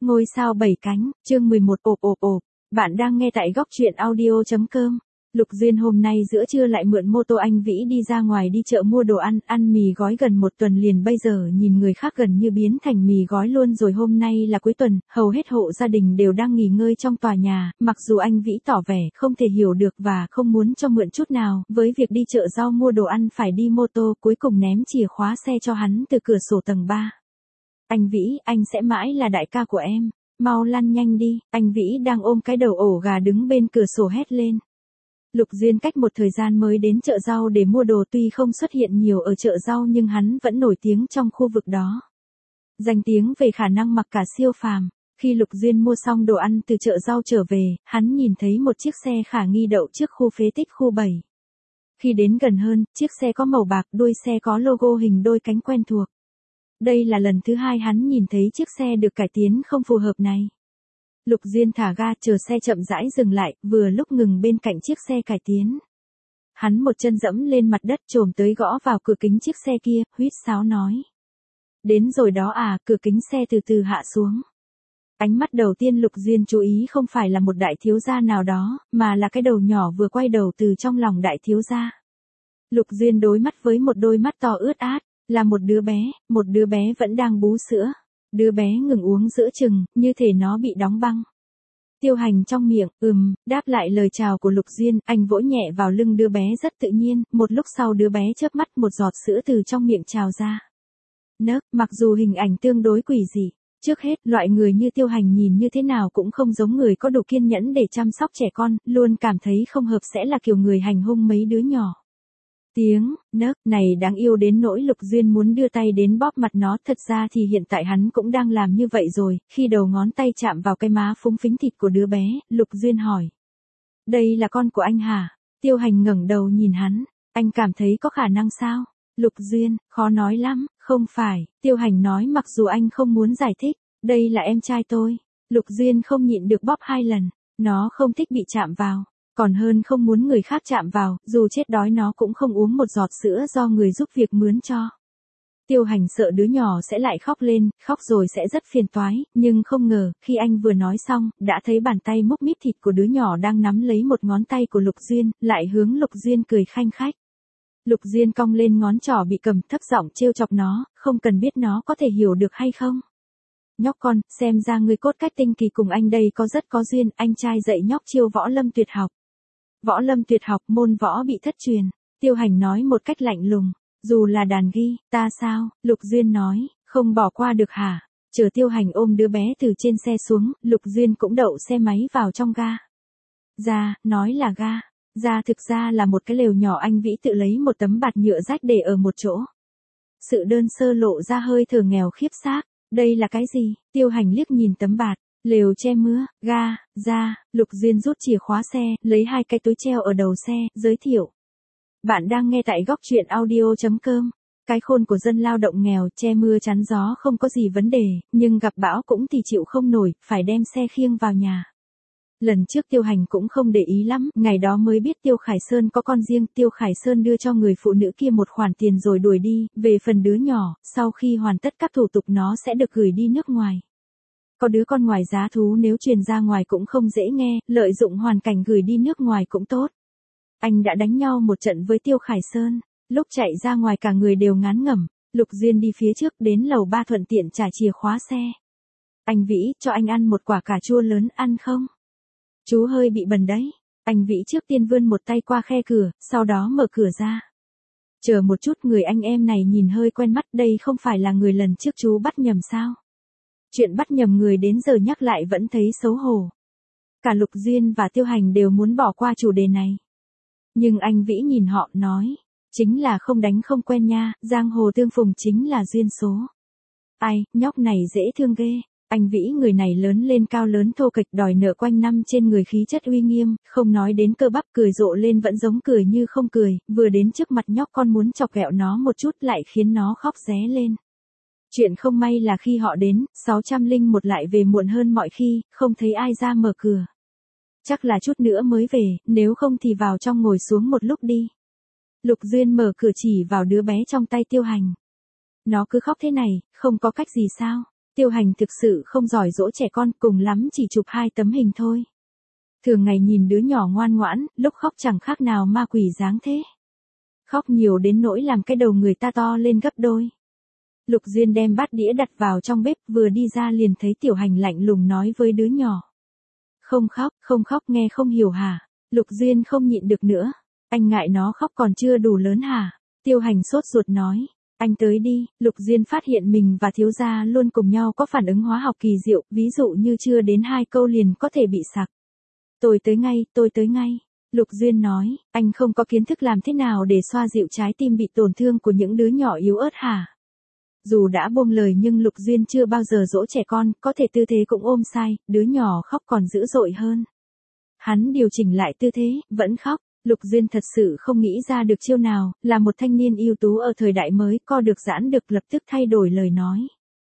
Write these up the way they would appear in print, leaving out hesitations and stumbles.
Ngôi sao 7 cánh, chương 11 ộp. Bạn đang nghe tại góc truyện audio.com. Lục Duyên hôm nay giữa trưa lại mượn mô tô anh Vĩ đi ra ngoài đi chợ mua đồ ăn mì gói gần một tuần liền bây giờ nhìn người khác gần như biến thành mì gói luôn rồi. Hôm nay là cuối tuần, hầu hết hộ gia đình đều đang nghỉ ngơi trong tòa nhà, mặc dù anh Vĩ tỏ vẻ không thể hiểu được và không muốn cho mượn chút nào, với việc đi chợ rau mua đồ ăn phải đi mô tô, cuối cùng ném chìa khóa xe cho hắn từ cửa sổ tầng 3. Anh Vĩ, anh sẽ mãi là đại ca của em, mau lăn nhanh đi, anh Vĩ đang ôm cái đầu ổ gà đứng bên cửa sổ hét lên. Lục Duyên cách một thời gian mới đến chợ rau để mua đồ, tuy không xuất hiện nhiều ở chợ rau nhưng hắn vẫn nổi tiếng trong khu vực đó. Danh tiếng về khả năng mặc cả siêu phàm. Khi Lục Duyên mua xong đồ ăn từ chợ rau trở về, hắn nhìn thấy một chiếc xe khả nghi đậu trước khu phế tích khu 7. Khi đến gần hơn, chiếc xe có màu bạc, đuôi xe có logo hình đôi cánh quen thuộc. Đây là lần thứ hai hắn nhìn thấy chiếc xe được cải tiến không phù hợp này. Lục Duyên thả ga chờ xe chậm rãi dừng lại, vừa lúc ngừng bên cạnh chiếc xe cải tiến. Hắn một chân dẫm lên mặt đất chồm tới gõ vào cửa kính chiếc xe kia, huýt sáo nói. Đến rồi đó à, cửa kính xe từ từ hạ xuống. Ánh mắt đầu tiên Lục Duyên chú ý không phải là một đại thiếu gia nào đó, mà là cái đầu nhỏ vừa quay đầu từ trong lòng đại thiếu gia. Lục Duyên đối mắt với một đôi mắt to ướt át. Là một đứa bé vẫn đang bú sữa. Đứa bé ngừng uống giữa chừng, như thể nó bị đóng băng. Tiêu Hành trong miệng, đáp lại lời chào của Lục Duyên, anh vỗ nhẹ vào lưng đứa bé rất tự nhiên, một lúc sau đứa bé chớp mắt một giọt sữa từ trong miệng trào ra. Mặc dù hình ảnh tương đối quỷ dị, trước hết, loại người như Tiêu Hành nhìn như thế nào cũng không giống người có đủ kiên nhẫn để chăm sóc trẻ con, luôn cảm thấy không hợp sẽ là kiểu người hành hung mấy đứa nhỏ. Tiếng này đáng yêu đến nỗi Lục Duyên muốn đưa tay đến bóp mặt nó, thật ra thì hiện tại hắn cũng đang làm như vậy rồi. Khi đầu ngón tay chạm vào cái má phúng phính thịt của đứa bé, Lục Duyên hỏi. Đây là con của anh hả? Tiêu Hành ngẩng đầu nhìn hắn, anh cảm thấy có khả năng sao? Lục Duyên, khó nói lắm, không phải, Tiêu Hành nói mặc dù anh không muốn giải thích, đây là em trai tôi. Lục Duyên không nhịn được bóp 2 lần, nó không thích bị chạm vào. Còn hơn không muốn người khác chạm vào, dù chết đói nó cũng không uống một giọt sữa do người giúp việc mướn cho. Tiêu Hành sợ đứa nhỏ sẽ lại khóc lên, khóc rồi sẽ rất phiền toái, nhưng không ngờ, khi anh vừa nói xong, đã thấy bàn tay múc míp thịt của đứa nhỏ đang nắm lấy một ngón tay của Lục Duyên, lại hướng Lục Duyên cười khanh khách. Lục Duyên cong lên ngón trỏ bị cầm, thấp giọng trêu chọc nó, không cần biết nó có thể hiểu được hay không. Nhóc con, xem ra ngươi cốt cách tinh kỳ cùng anh đây rất có duyên, anh trai dạy nhóc chiêu võ lâm tuyệt học. Võ lâm tuyệt học, môn võ bị thất truyền. Tiêu Hành nói một cách lạnh lùng. Dù là đàn ghi, ta sao? Lục Duyên nói, không bỏ qua được hả? Chờ Tiêu Hành ôm đứa bé từ trên xe xuống, Lục Duyên cũng đậu xe máy vào trong ga. Nói là ga thực ra là một cái lều nhỏ, anh Vĩ tự lấy một tấm bạt nhựa rách để ở một chỗ. Sự đơn sơ lộ ra hơi thở nghèo khiếp xác. Đây là cái gì? Tiêu Hành liếc nhìn tấm bạt. Lều che mưa, Lục Duyên rút chìa khóa xe, lấy 2 cái túi treo ở đầu xe, giới thiệu. Bạn đang nghe tại góc truyện audio.com. Cái khôn của dân lao động nghèo, che mưa chắn gió không có gì vấn đề, nhưng gặp bão cũng thì chịu không nổi, phải đem xe khiêng vào nhà. Lần trước Tiêu Hành cũng không để ý lắm, ngày đó mới biết Tiêu Khải Sơn có con riêng, Tiêu Khải Sơn đưa cho người phụ nữ kia một khoản tiền rồi đuổi đi, về phần đứa nhỏ, sau khi hoàn tất các thủ tục nó sẽ được gửi đi nước ngoài. Có đứa con ngoài giá thú nếu truyền ra ngoài cũng không dễ nghe, lợi dụng hoàn cảnh gửi đi nước ngoài cũng tốt. Anh đã đánh nhau một trận với Tiêu Khải Sơn, lúc chạy ra ngoài cả người đều ngán ngẩm. Lục Duyên đi phía trước đến lầu 3 thuận tiện trả chìa khóa xe. Anh Vĩ, cho anh ăn một quả cà chua lớn ăn không? Chú hơi bị bần đấy. Anh Vĩ trước tiên vươn một tay qua khe cửa, sau đó mở cửa ra. Chờ một chút, người anh em này nhìn hơi quen mắt, đây không phải là người lần trước chú bắt nhầm sao? Chuyện bắt nhầm người đến giờ nhắc lại vẫn thấy xấu hổ. Cả Lục Duyên và Tiêu Hành đều muốn bỏ qua chủ đề này. Nhưng anh Vĩ nhìn họ, nói. Chính là không đánh không quen nha, giang hồ tương phùng chính là duyên số. Ai, nhóc này dễ thương ghê. Anh Vĩ người này lớn lên cao lớn thô kệch đòi nợ quanh năm trên người khí chất uy nghiêm, không nói đến cơ bắp cười rộ lên vẫn giống cười như không cười, vừa đến trước mặt nhóc con muốn chọc ghẹo nó một chút lại khiến nó khóc ré lên. Chuyện không may là khi họ đến, 601 lại về muộn hơn mọi khi, không thấy ai ra mở cửa. Chắc là chút nữa mới về, nếu không thì vào trong ngồi xuống một lúc đi. Lục Duyên mở cửa chỉ vào đứa bé trong tay Tiêu Hành. Nó cứ khóc thế này, không có cách gì sao? Tiêu Hành thực sự không giỏi dỗ trẻ con, cùng lắm chỉ chụp 2 tấm hình thôi. Thường ngày nhìn đứa nhỏ ngoan ngoãn, lúc khóc chẳng khác nào ma quỷ dáng thế. Khóc nhiều đến nỗi làm cái đầu người ta to lên gấp đôi. Lục Duyên đem bát đĩa đặt vào trong bếp, vừa đi ra liền thấy Tiểu Hành lạnh lùng nói với đứa nhỏ. Không khóc nghe không hiểu hả? Lục Duyên không nhịn được nữa. Anh ngại nó khóc còn chưa đủ lớn hả? Tiêu Hành sốt ruột nói. Anh tới đi. Lục Duyên phát hiện mình và thiếu gia luôn cùng nhau có phản ứng hóa học kỳ diệu, ví dụ như chưa đến 2 câu liền có thể bị sặc. Tôi tới ngay. Lục Duyên nói, anh không có kiến thức làm thế nào để xoa dịu trái tim bị tổn thương của những đứa nhỏ yếu ớt hả? Dù đã buông lời nhưng Lục Duyên chưa bao giờ dỗ trẻ con, có thể tư thế cũng ôm sai, đứa nhỏ khóc còn dữ dội hơn. Hắn điều chỉnh lại tư thế, vẫn khóc. Lục Duyên thật sự không nghĩ ra được chiêu nào, là một thanh niên ưu tú ở thời đại mới, co được giãn được, lập tức thay đổi lời nói.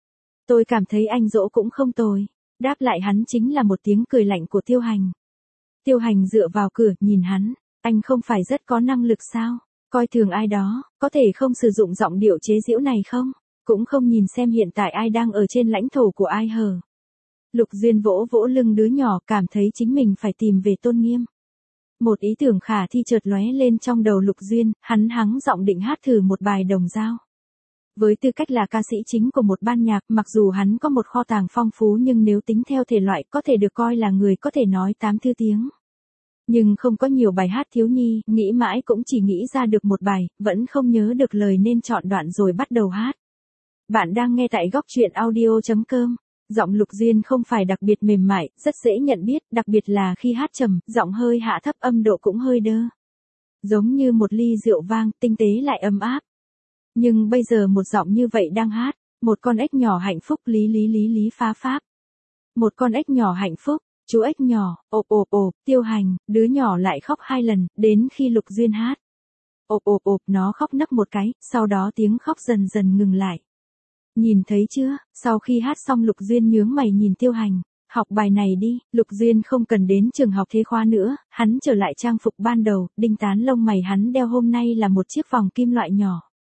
Tôi cảm thấy anh dỗ cũng không tồi. Đáp lại hắn chính là một tiếng cười lạnh của Tiêu Hành. Tiêu Hành dựa vào cửa, nhìn hắn. Anh không phải rất có năng lực sao? Coi thường ai đó, có thể không sử dụng giọng điệu chế giễu này không? Cũng không nhìn xem hiện tại ai đang ở trên lãnh thổ của ai hờ. Lục Duyên vỗ vỗ lưng đứa nhỏ, cảm thấy chính mình phải tìm về tôn nghiêm. Một ý tưởng khả thi chợt lóe lên trong đầu Lục Duyên, hắn hắng giọng định hát thử một bài đồng dao. Với tư cách là ca sĩ chính của một ban nhạc, mặc dù hắn có một kho tàng phong phú nhưng nếu tính theo thể loại có thể được coi là người có thể nói 8 thứ tiếng. Nhưng không có nhiều bài hát thiếu nhi, nghĩ mãi cũng chỉ nghĩ ra được một bài, vẫn không nhớ được lời nên chọn đoạn rồi bắt đầu hát. Bạn đang nghe tại góc truyện audio.com. Giọng Lục Duyên không phải đặc biệt mềm mại, rất dễ nhận biết, đặc biệt là khi hát trầm, giọng hơi hạ thấp, âm độ cũng hơi đơ. Giống như một ly rượu vang, tinh tế lại ấm áp. Nhưng bây giờ một giọng như vậy đang hát, một con ếch nhỏ hạnh phúc lý phá pháp. Một con ếch nhỏ hạnh phúc, chú ếch nhỏ, ộp, Tiêu Hành, đứa nhỏ lại khóc 2 lần, đến khi Lục Duyên hát. Ộp, nó khóc nấc một cái, sau đó tiếng khóc dần dần ngừng lại. Nhìn thấy chưa, sau khi hát xong Lục Duyên nhướng mày nhìn Tiêu Hành, học bài này đi. Lục Duyên không cần đến trường học thế khóa nữa, hắn trở lại trang phục ban đầu, đinh tán lông mày hắn đeo hôm nay là một chiếc vòng kim loại nhỏ.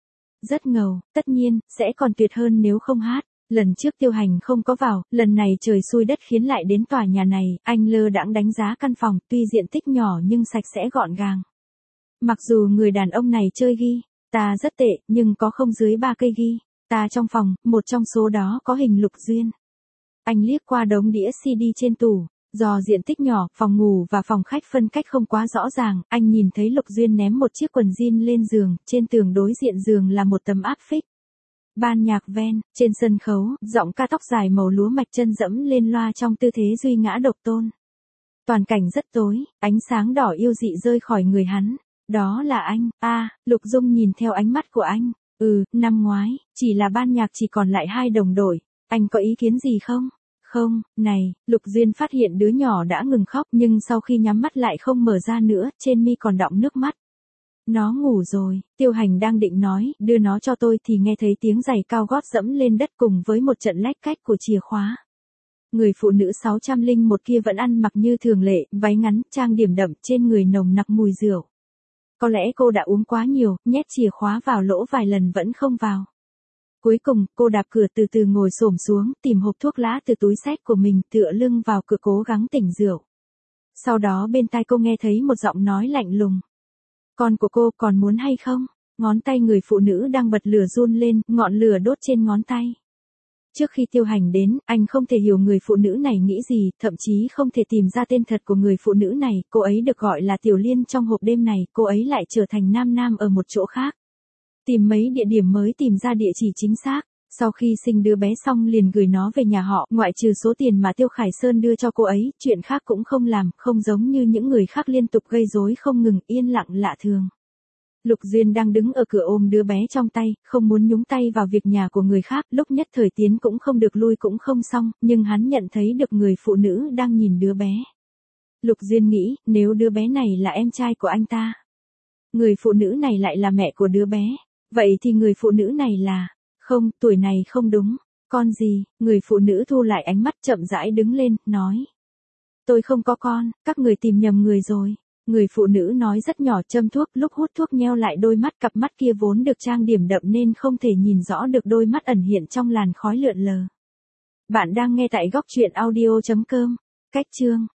Rất ngầu, tất nhiên, sẽ còn tuyệt hơn nếu không hát. Lần trước Tiêu Hành không có vào, lần này trời xui đất khiến lại đến tòa nhà này, anh lơ đãng đánh giá căn phòng, tuy diện tích nhỏ nhưng sạch sẽ gọn gàng. Mặc dù người đàn ông này chơi ghi, ta rất tệ, nhưng có không dưới 3 cây ghi. Ta trong phòng, một trong số đó có hình Lục Duyên. Anh liếc qua đống đĩa CD trên tủ, do diện tích nhỏ, phòng ngủ và phòng khách phân cách không quá rõ ràng, anh nhìn thấy Lục Duyên ném một chiếc quần jean lên giường, trên tường đối diện giường là một tấm áp phích. Ban nhạc ven, trên sân khấu, giọng ca tóc dài màu lúa mạch chân dẫm lên loa trong tư thế duy ngã độc tôn. Toàn cảnh rất tối, ánh sáng đỏ yêu dị rơi khỏi người hắn. Đó là anh, Lục Dung nhìn theo ánh mắt của anh. Năm ngoái, chỉ là ban nhạc chỉ còn lại 2 đồng đội. Anh có ý kiến gì không? Không, này, Lục Duyên phát hiện đứa nhỏ đã ngừng khóc nhưng sau khi nhắm mắt lại không mở ra nữa, trên mi còn đọng nước mắt. Nó ngủ rồi, Tiêu Hành đang định nói, đưa nó cho tôi thì nghe thấy tiếng giày cao gót dẫm lên đất cùng với một trận lách cách của chìa khóa. Người phụ nữ 601 kia vẫn ăn mặc như thường lệ, váy ngắn, trang điểm đậm, trên người nồng nặc mùi rượu. Có lẽ cô đã uống quá nhiều, nhét chìa khóa vào lỗ vài lần vẫn không vào. Cuối cùng, cô đạp cửa từ từ ngồi xổm xuống, tìm hộp thuốc lá từ túi xách của mình, tựa lưng vào cửa cố gắng tỉnh rượu. Sau đó bên tai cô nghe thấy một giọng nói lạnh lùng. Con của cô còn muốn hay không? Ngón tay người phụ nữ đang bật lửa run lên, ngọn lửa đốt trên ngón tay. Trước khi Tiêu Hành đến, anh không thể hiểu người phụ nữ này nghĩ gì, thậm chí không thể tìm ra tên thật của người phụ nữ này, cô ấy được gọi là Tiểu Liên trong hộp đêm này, cô ấy lại trở thành Nam ở một chỗ khác. Tìm mấy địa điểm mới tìm ra địa chỉ chính xác, sau khi sinh đứa bé xong liền gửi nó về nhà họ, ngoại trừ số tiền mà Tiêu Khải Sơn đưa cho cô ấy, chuyện khác cũng không làm, không giống như những người khác liên tục gây rối không ngừng, yên lặng lạ thường. Lục Duyên đang đứng ở cửa ôm đứa bé trong tay, không muốn nhúng tay vào việc nhà của người khác, lúc nhất thời tiến cũng không được lui cũng không xong, nhưng hắn nhận thấy được người phụ nữ đang nhìn đứa bé. Lục Duyên nghĩ, nếu đứa bé này là em trai của anh ta, người phụ nữ này lại là mẹ của đứa bé, vậy thì người phụ nữ này là, không, tuổi này không đúng, con gì, người phụ nữ thu lại ánh mắt chậm rãi đứng lên, nói. Tôi không có con, các người tìm nhầm người rồi. Người phụ nữ nói rất nhỏ, châm thuốc, lúc hút thuốc nheo lại đôi mắt, cặp mắt kia vốn được trang điểm đậm nên không thể nhìn rõ được đôi mắt ẩn hiện trong làn khói lượn lờ. Bạn đang nghe tại góc truyện audio.com. Cách chương